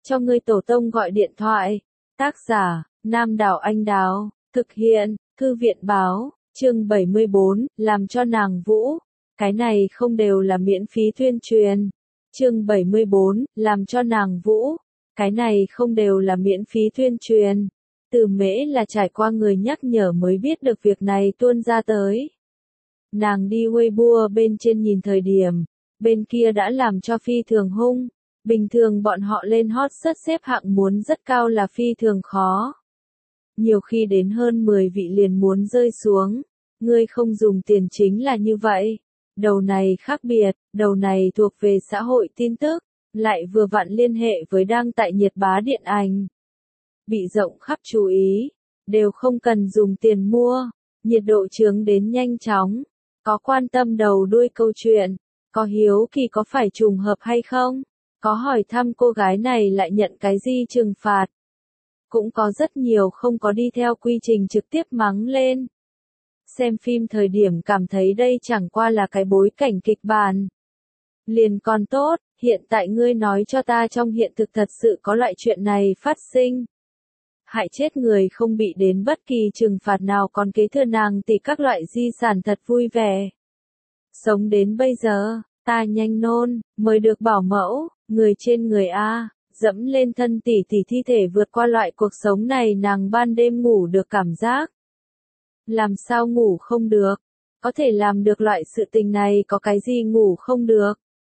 cho ngươi tổ tông gọi điện thoại. Tác giả, Nam Đảo Anh Đào, thực hiện, Thư viện báo, chương 74, làm cho nàng vũ. Cái này không đều là miễn phí tuyên truyền. Chương 74, làm cho nàng vũ. Cái này không đều là miễn phí tuyên truyền. Từ Mễ là trải qua người nhắc nhở mới biết được việc này tuôn ra tới. Nàng đi Weibo bên trên nhìn thời điểm, bên kia đã làm cho phi thường hung. Bình thường bọn họ lên hot search xếp hạng muốn rất cao là phi thường khó. Nhiều khi đến hơn 10 vị liền muốn rơi xuống. Ngươi không dùng tiền chính là như vậy. Đầu này khác biệt, đầu này thuộc về xã hội tin tức, lại vừa vặn liên hệ với đang tại nhiệt bá điện ảnh. Bị rộng khắp chú ý, đều không cần dùng tiền mua, nhiệt độ chướng đến nhanh chóng, có quan tâm đầu đuôi câu chuyện, có hiếu kỳ có phải trùng hợp hay không, có hỏi thăm cô gái này lại nhận cái gì trừng phạt. Cũng có rất nhiều không có đi theo quy trình trực tiếp mắng lên. Xem phim thời điểm cảm thấy đây chẳng qua là cái bối cảnh kịch bản. Liền còn tốt, hiện tại ngươi nói cho ta trong hiện thực thật sự có loại chuyện này phát sinh. Hại chết người không bị đến bất kỳ trừng phạt nào còn kế thừa nàng tỷ các loại di sản thật vui vẻ. Sống đến bây giờ, ta nhanh nôn, mới được bảo mẫu, người trên người A, dẫm lên thân tỷ tỷ thi thể vượt qua loại cuộc sống này nàng ban đêm ngủ được cảm giác. Làm sao ngủ không được? Có thể làm được loại sự tình này có cái gì ngủ không được?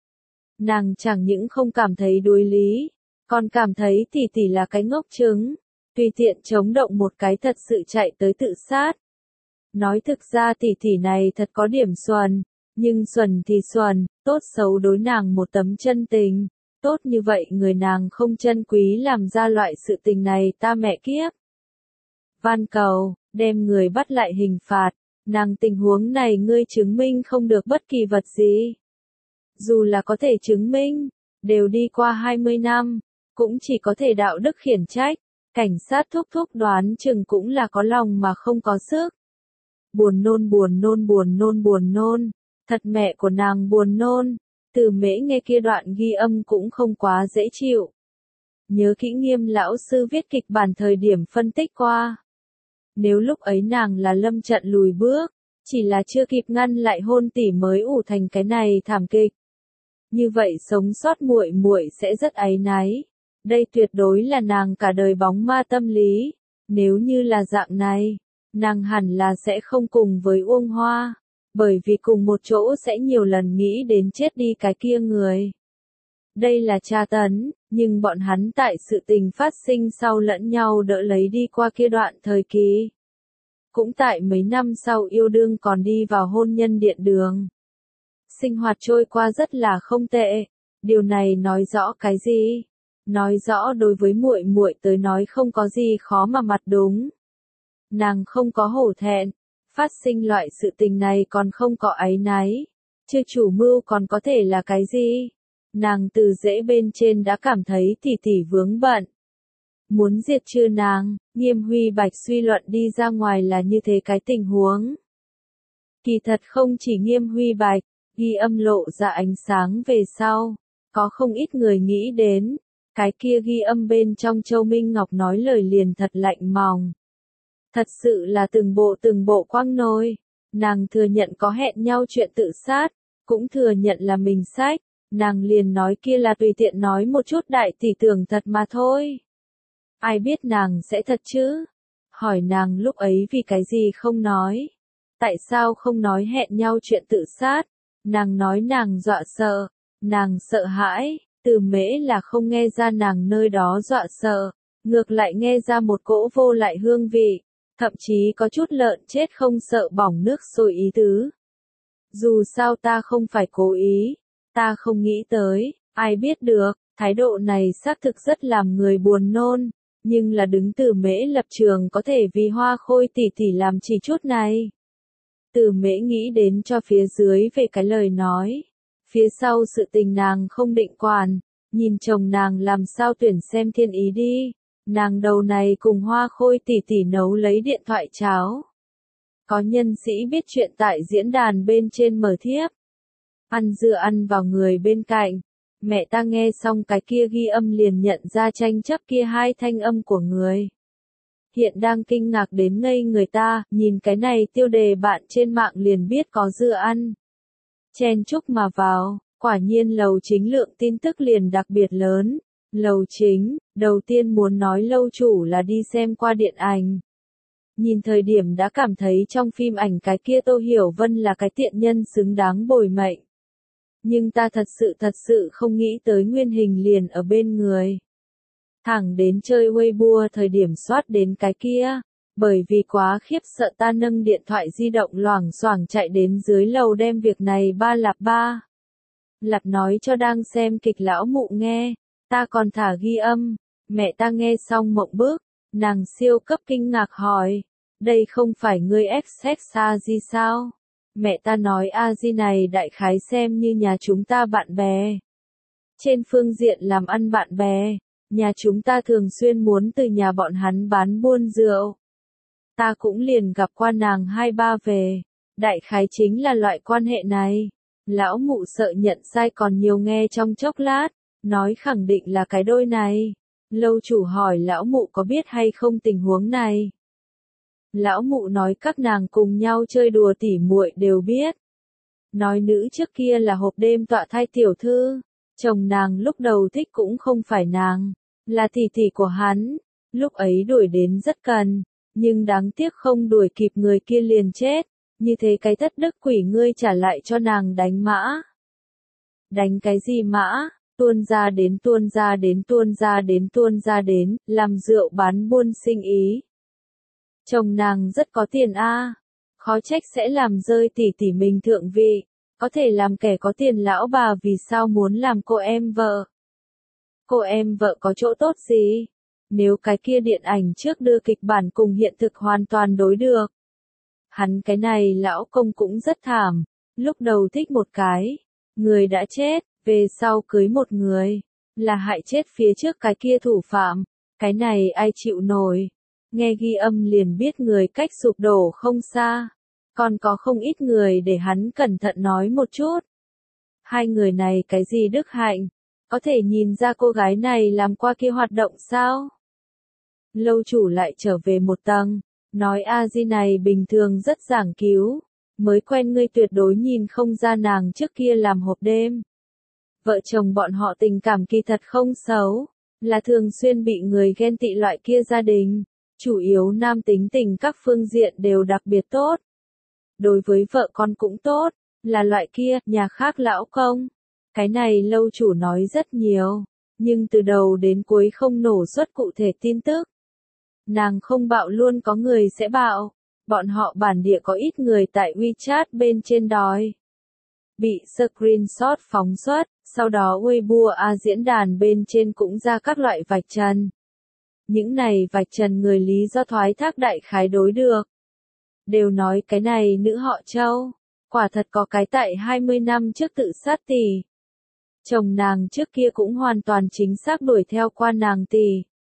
Nàng chẳng những không cảm thấy đối lý, còn cảm thấy tỷ tỷ là cái ngốc trứng, tùy tiện chống động một cái thật sự chạy tới tự sát. Nói thực ra tỷ tỷ này thật có điểm xuẩn, nhưng xuẩn thì xuẩn, tốt xấu đối nàng một tấm chân tình, tốt như vậy người nàng không chân quý làm ra loại sự tình này ta mẹ kiếp. Van cầu, đem người bắt lại hình phạt, nàng tình huống này ngươi chứng minh không được bất kỳ vật gì. Dù là có thể chứng minh, đều đi qua 20 năm, cũng chỉ có thể đạo đức khiển trách, cảnh sát thúc đoán chừng cũng là có lòng mà không có sức. Buồn nôn, thật mẹ của nàng buồn nôn, Từ Mễ nghe kia đoạn ghi âm cũng không quá dễ chịu. Nhớ kỹ Nghiêm lão sư viết kịch bản thời điểm phân tích qua. Nếu lúc ấy nàng là lâm trận lùi bước, chỉ là chưa kịp ngăn lại hôn tỷ mới ủ thành cái này thảm kịch. Như vậy sống sót muội muội sẽ rất áy náy. Đây tuyệt đối là nàng cả đời bóng ma tâm lý. Nếu như là dạng này, nàng hẳn là sẽ không cùng với Uông Hoa. Bởi vì cùng một chỗ sẽ nhiều lần nghĩ đến chết đi cái kia người. Đây là tra tấn, nhưng bọn hắn tại sự tình phát sinh sau lẫn nhau đỡ lấy đi qua kia đoạn thời kỳ. Cũng tại mấy năm sau yêu đương còn đi vào hôn nhân điện đường. Sinh hoạt trôi qua rất là không tệ. Điều này nói rõ cái gì? Nói rõ đối với muội muội tới nói không có gì khó mà mặt đúng. Nàng không có hổ thẹn, phát sinh loại sự tình này còn không có áy náy. Chưa chủ mưu còn có thể là cái gì? Nàng từ dễ bên trên đã cảm thấy tỷ tỷ vướng bận. Muốn diệt trừ nàng, Nghiêm Huy Bạch suy luận đi ra ngoài là như thế cái tình huống. Kỳ thật không chỉ Nghiêm Huy Bạch, ghi âm lộ ra ánh sáng về sau, có không ít người nghĩ đến, cái kia ghi âm bên trong Châu Minh Ngọc nói lời liền thật lạnh mòng. Thật sự là từng bộ quăng nôi, nàng thừa nhận có hẹn nhau chuyện tự sát, cũng thừa nhận là mình sách, nàng liền nói kia là tùy tiện nói một chút đại tỷ tưởng thật mà thôi. Ai biết nàng sẽ thật chứ? Hỏi nàng lúc ấy vì cái gì không nói? Tại sao không nói hẹn nhau chuyện tự sát? Nàng nói nàng dọa sợ, nàng sợ hãi, Từ Mễ là không nghe ra nàng nơi đó dọa sợ, ngược lại nghe ra một cỗ vô lại hương vị, thậm chí có chút lợn chết không sợ bỏng nước sôi ý tứ. Dù sao ta không phải cố ý, ta không nghĩ tới, ai biết được, thái độ này xác thực rất làm người buồn nôn, nhưng là đứng Từ Mễ lập trường có thể vì Hoa Khôi tỷ tỷ làm chỉ chút này. Từ Mễ nghĩ đến cho phía dưới về cái lời nói. Phía sau sự tình nàng không định quản, nhìn chồng nàng làm sao tuyển xem thiên ý đi. Nàng đầu này cùng Hoa Khôi tỷ tỷ nấu lấy điện thoại cháo. Có nhân sĩ biết chuyện tại diễn đàn bên trên mở thiếp. Ăn dưa ăn vào người bên cạnh, Mẹ ta nghe xong cái kia ghi âm liền nhận ra tranh chấp kia hai thanh âm của người. Hiện đang kinh ngạc đến ngây người ta, nhìn cái này tiêu đề bạn trên mạng liền biết có dưa ăn. Chen chúc mà vào, quả nhiên lầu chính lượng tin tức liền đặc biệt lớn. Lầu chính, đầu tiên muốn nói lâu chủ là đi xem qua điện ảnh. Nhìn thời điểm đã cảm thấy trong phim ảnh cái kia Tô Hiểu Vân là cái tiện nhân xứng đáng bồi mệnh. Nhưng ta thật sự không nghĩ tới nguyên hình liền ở bên người. Thẳng đến chơi Weibo thời điểm soát đến cái kia. Bởi vì quá khiếp sợ ta nâng điện thoại di động loảng xoảng chạy đến dưới lầu đem việc này ba. Lạp nói cho đang xem kịch lão mụ nghe. Ta còn thả ghi âm. Mẹ ta nghe xong mộng bức. Nàng siêu cấp kinh ngạc hỏi. Đây không phải ngươi XX xa gì sao? Mẹ ta nói a di này đại khái xem như nhà chúng ta bạn bè. Trên phương diện làm ăn bạn bè, nhà chúng ta thường xuyên muốn từ nhà bọn hắn bán buôn rượu. Ta cũng liền gặp qua nàng 2-3 về. Đại khái chính là loại quan hệ này. Lão mụ sợ nhận sai còn nhiều nghe trong chốc lát, nói khẳng định là cái đôi này. Lâu chủ hỏi lão mụ có biết hay không tình huống này. Lão mụ nói các nàng cùng nhau chơi đùa tỉ muội đều biết. Nói nữ trước kia là hộp đêm tọa thai tiểu thư. Chồng nàng lúc đầu thích cũng không phải nàng, là tỷ tỷ của hắn. Lúc ấy đuổi đến rất cần, nhưng đáng tiếc không đuổi kịp người kia liền chết. Như thế cái thất đức quỷ ngươi trả lại cho nàng đánh mã. Đánh cái gì mã? Tuôn ra đến, làm rượu bán buôn sinh ý. Chồng nàng rất có tiền a, khó trách sẽ làm rơi tỷ tỷ mình thượng vị, có thể làm kẻ có tiền lão bà vì sao muốn làm cô em vợ. Cô em vợ có chỗ tốt gì? Nếu cái kia điện ảnh trước đưa kịch bản cùng hiện thực hoàn toàn đối được. Hắn cái này lão công cũng rất thảm, lúc đầu thích một cái, người đã chết, về sau cưới một người, là hại chết phía trước cái kia thủ phạm, cái này ai chịu nổi. Nghe ghi âm liền biết người cách sụp đổ không xa, còn có không ít người để hắn cẩn thận nói một chút. Hai người này cái gì đức hạnh, có thể nhìn ra cô gái này làm qua kia hoạt động sao? Lâu chủ lại trở về một tầng, nói a di này bình thường rất giảng cứu, mới quen ngươi tuyệt đối nhìn không ra nàng trước kia làm hộp đêm. Vợ chồng bọn họ tình cảm kỳ thật không xấu, là thường xuyên bị người ghen tị loại kia gia đình. Chủ yếu nam tính tình các phương diện đều đặc biệt tốt. Đối với vợ con cũng tốt, là loại kia, nhà khác lão công. Cái này lâu chủ nói rất nhiều, nhưng từ đầu đến cuối không nổ xuất cụ thể tin tức. Nàng không bạo luôn có người sẽ bạo, bọn họ bản địa có ít người tại WeChat bên trên đòi. Bị screenshot phóng xuất, sau đó Weibo diễn đàn bên trên cũng ra các loại vạch trần. Những này vạch trần người lý do thoái thác đại khái đối được. Đều nói cái này nữ họ Châu, quả thật có cái tại 20 năm trước tự sát tỷ. Chồng nàng trước kia cũng hoàn toàn chính xác đuổi theo qua nàng tỷ.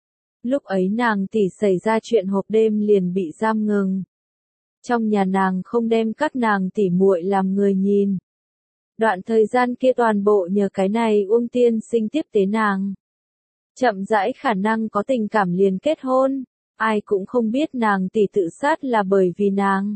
Lúc ấy nàng tỷ xảy ra chuyện hộp đêm liền bị giam ngừng. Trong nhà nàng không đem các nàng tỷ muội làm người nhìn. Đoạn thời gian kia toàn bộ nhờ cái này Uông tiên sinh tiếp tế nàng. Chậm rãi khả năng có tình cảm liền kết hôn, ai cũng không biết nàng tỷ tự sát là bởi vì nàng.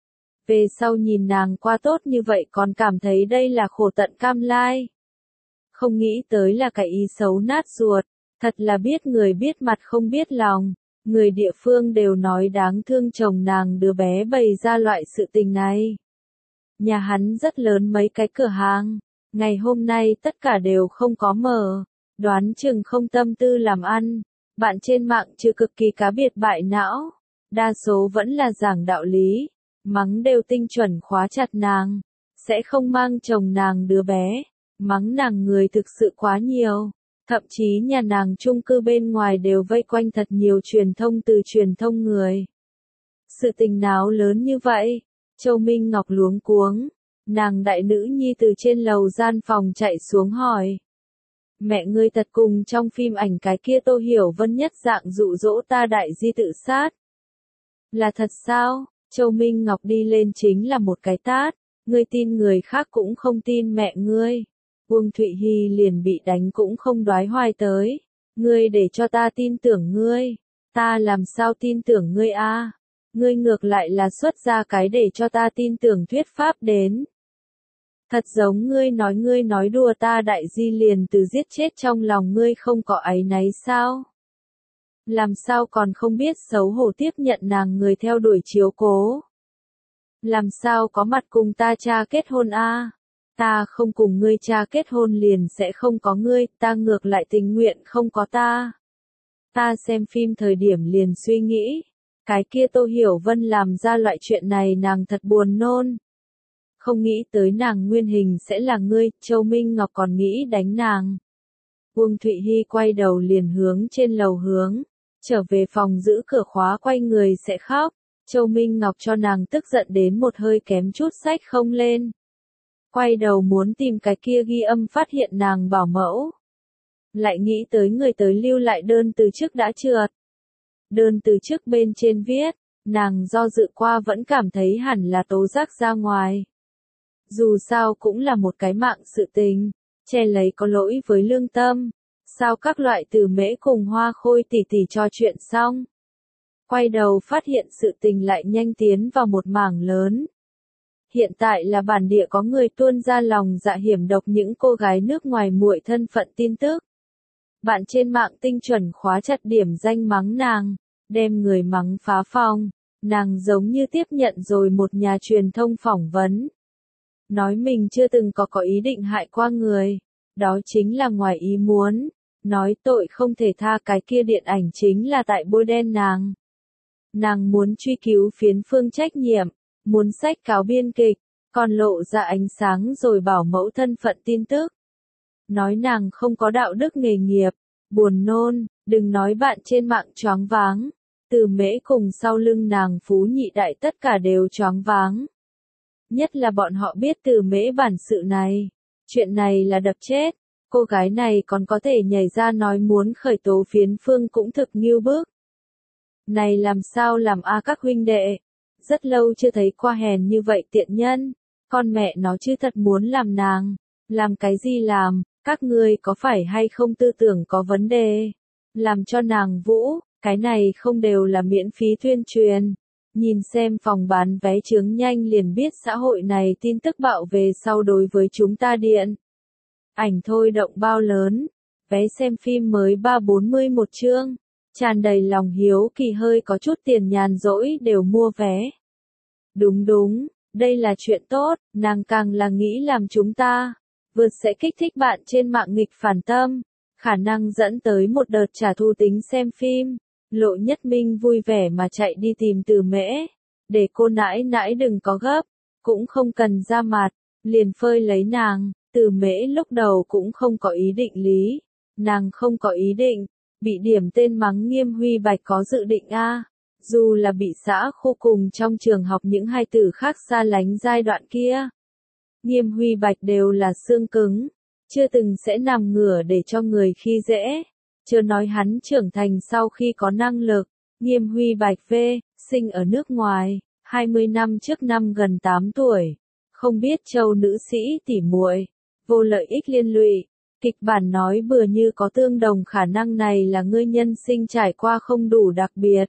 Về sau nhìn nàng qua tốt như vậy còn cảm thấy đây là khổ tận cam lai. Không nghĩ tới là cái ý xấu nát ruột, thật là biết người biết mặt không biết lòng, người địa phương đều nói đáng thương chồng nàng đứa bé bày ra loại sự tình này. Nhà hắn rất lớn mấy cái cửa hàng, ngày hôm nay tất cả đều không có mở. Đoán chừng không tâm tư làm ăn, bạn trên mạng chưa cực kỳ cá biệt bại não, đa số vẫn là giảng đạo lý, mắng đều tinh chuẩn khóa chặt nàng, sẽ không mang chồng nàng đứa bé, mắng nàng người thực sự quá nhiều, thậm chí nhà nàng chung cư bên ngoài đều vây quanh thật nhiều truyền thông từ truyền thông người. Sự tình náo lớn như vậy, Châu Minh Ngọc luống cuống, nàng đại nữ nhi từ trên lầu gian phòng chạy xuống hỏi. Mẹ ngươi thật cùng trong phim ảnh cái kia Tô Hiểu Vân nhất dạng dụ dỗ ta đại di tự sát. Là thật sao? Châu Minh Ngọc đi lên chính là một cái tát, ngươi tin người khác cũng không tin mẹ ngươi. Uông Thụy Hy liền bị đánh cũng không đoái hoài tới. Ngươi để cho ta tin tưởng ngươi. Ta làm sao tin tưởng ngươi a? Ngươi ngược lại là xuất ra cái để cho ta tin tưởng thuyết pháp đến. Thật giống ngươi nói đùa ta Đại Di liền từ giết chết trong lòng ngươi không có áy náy sao? Làm sao còn không biết xấu hổ tiếp nhận nàng người theo đuổi chiếu cố? Làm sao có mặt cùng ta cha kết hôn a? Ta không cùng ngươi cha kết hôn liền sẽ không có ngươi, ta ngược lại tình nguyện không có ta. Ta xem phim thời điểm liền suy nghĩ, cái kia Tô Hiểu Vân làm ra loại chuyện này nàng thật buồn nôn. Không nghĩ tới nàng nguyên hình sẽ là ngươi, Châu Minh Ngọc còn nghĩ đánh nàng. Uông Thụy Hy quay đầu liền hướng trên lầu hướng, trở về phòng giữ cửa khóa quay người sẽ khóc. Châu Minh Ngọc cho nàng tức giận đến một hơi kém chút xách không lên. Quay đầu muốn tìm cái kia ghi âm phát hiện nàng bảo mẫu. Lại nghĩ tới người tới lưu lại đơn từ chức đã trượt. Đơn từ chức bên trên viết, nàng do dự qua vẫn cảm thấy hẳn là tố giác ra ngoài. Dù sao cũng là một cái mạng sự tình, che lấy có lỗi với lương tâm. Sao các loại Từ Mễ cùng Hoa Khôi tỉ tỉ trò chuyện xong. Quay đầu phát hiện sự tình lại nhanh tiến vào một mảng lớn. Hiện tại là bản địa có người tuôn ra lòng dạ hiểm độc những cô gái nước ngoài muội thân phận tin tức. Bạn trên mạng tinh chuẩn khóa chặt điểm danh mắng nàng, đem người mắng phá phòng, nàng giống như tiếp nhận rồi một nhà truyền thông phỏng vấn. Nói mình chưa từng có ý định hại qua người, đó chính là ngoài ý muốn, nói tội không thể tha cái kia điện ảnh chính là tại bôi đen nàng. Nàng muốn truy cứu phiến phương trách nhiệm, muốn sách cáo biên kịch, còn lộ ra ánh sáng rồi bảo mẫu thân phận tin tức. Nói nàng không có đạo đức nghề nghiệp, buồn nôn, đừng nói bạn trên mạng choáng váng. Từ Mễ cùng sau lưng nàng Phú Nhị Đại tất cả đều choáng váng. Nhất là bọn họ biết Từ Mễ bản sự này. Chuyện này là đập chết. Cô gái này còn có thể nhảy ra nói muốn khởi tố phiến phương cũng thực nghiêu bức. Này làm sao làm a các huynh đệ. Rất lâu chưa thấy qua hèn như vậy tiện nhân. Con mẹ nó chứ thật muốn làm nàng. Làm cái gì làm, các ngươi có phải hay không tư tưởng có vấn đề. Làm cho nàng vũ, cái này không đều là miễn phí tuyên truyền. Nhìn xem phòng bán vé chướng nhanh liền biết xã hội này tin tức bạo về sau đối với chúng ta điện. Ảnh thôi động bao lớn, vé xem phim mới 340 một chương, tràn đầy lòng hiếu kỳ hơi có chút tiền nhàn rỗi đều mua vé. Đúng đúng, đây là chuyện tốt, nàng càng là nghĩ làm chúng ta, vượt sẽ kích thích bạn trên mạng nghịch phản tâm, khả năng dẫn tới một đợt trả thù tính xem phim. Lộ Nhất Minh vui vẻ mà chạy đi tìm Từ Mễ, để cô nãi nãi đừng có gấp, cũng không cần ra mặt, liền phơi lấy nàng. Từ Mễ lúc đầu cũng không có ý định lý, nàng không có ý định, bị điểm tên mắng Nghiêm Huy Bạch có dự định a. Dù là bị xã khu cùng trong trường học những hai từ khác xa lánh giai đoạn kia. Nghiêm Huy Bạch đều là xương cứng, chưa từng sẽ nằm ngửa để cho người khi dễ. Chưa nói hắn trưởng thành sau khi có năng lực, Nghiêm Huy Bạch sinh ở nước ngoài, 20 năm trước năm gần 8 tuổi, không biết châu nữ sĩ tỉ muội, vô lợi ích liên lụy, kịch bản nói bừa như có tương đồng khả năng này là ngươi nhân sinh trải qua không đủ đặc biệt.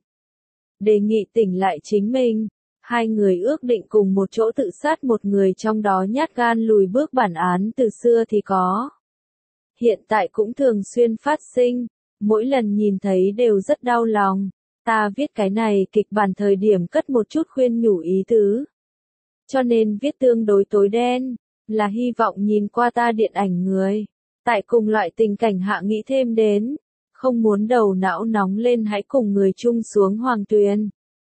Đề nghị tỉnh lại chính mình, hai người ước định cùng một chỗ tự sát một người trong đó nhát gan lùi bước bản án từ xưa thì có. Hiện tại cũng thường xuyên phát sinh, mỗi lần nhìn thấy đều rất đau lòng. Ta viết cái này kịch bản thời điểm cất một chút khuyên nhủ ý tứ. Cho nên viết tương đối tối đen, là hy vọng nhìn qua ta điện ảnh người. Tại cùng loại tình cảnh hạ nghĩ thêm đến, không muốn đầu não nóng lên hãy cùng người chung xuống Hoàng Tuyền.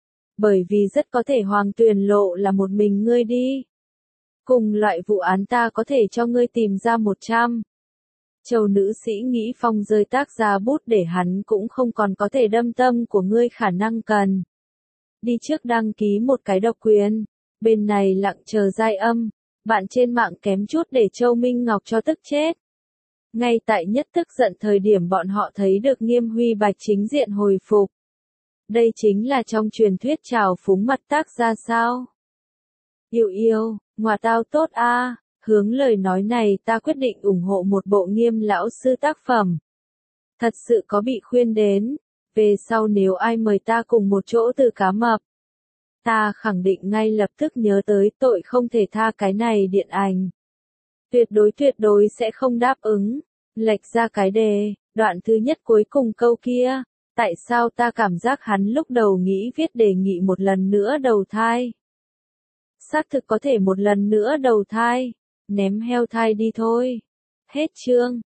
Bởi vì rất có thể Hoàng Tuyền lộ là một mình ngươi đi. Cùng loại vụ án ta có thể cho ngươi tìm ra 100. Châu nữ sĩ nghĩ Phong rơi tác ra bút để hắn cũng không còn có thể đâm tâm của ngươi khả năng cần. Đi trước đăng ký một cái độc quyền, bên này lặng chờ giai âm, bạn trên mạng kém chút để Châu Minh Ngọc cho tức chết. Ngay tại nhất tức giận thời điểm bọn họ thấy được Nghiêm Huy Bạch chính diện hồi phục. Đây chính là trong truyền thuyết trào phúng mặt tác ra sao. Yêu yêu, ngoà tao tốt a. Hướng lời nói này ta quyết định ủng hộ một bộ Nghiêm lão sư tác phẩm. Thật sự có bị khuyên đến, về sau nếu ai mời ta cùng một chỗ từ Cá Mập, ta khẳng định ngay lập tức nhớ tới tội không thể tha cái này điện ảnh. Tuyệt đối sẽ không đáp ứng. Lệch ra cái đề, đoạn thứ nhất cuối cùng câu kia, tại sao ta cảm giác hắn lúc đầu nghĩ viết đề nghị một lần nữa đầu thai. Xác thực có thể một lần nữa đầu thai, ném heo thai đi thôi. Hết chương.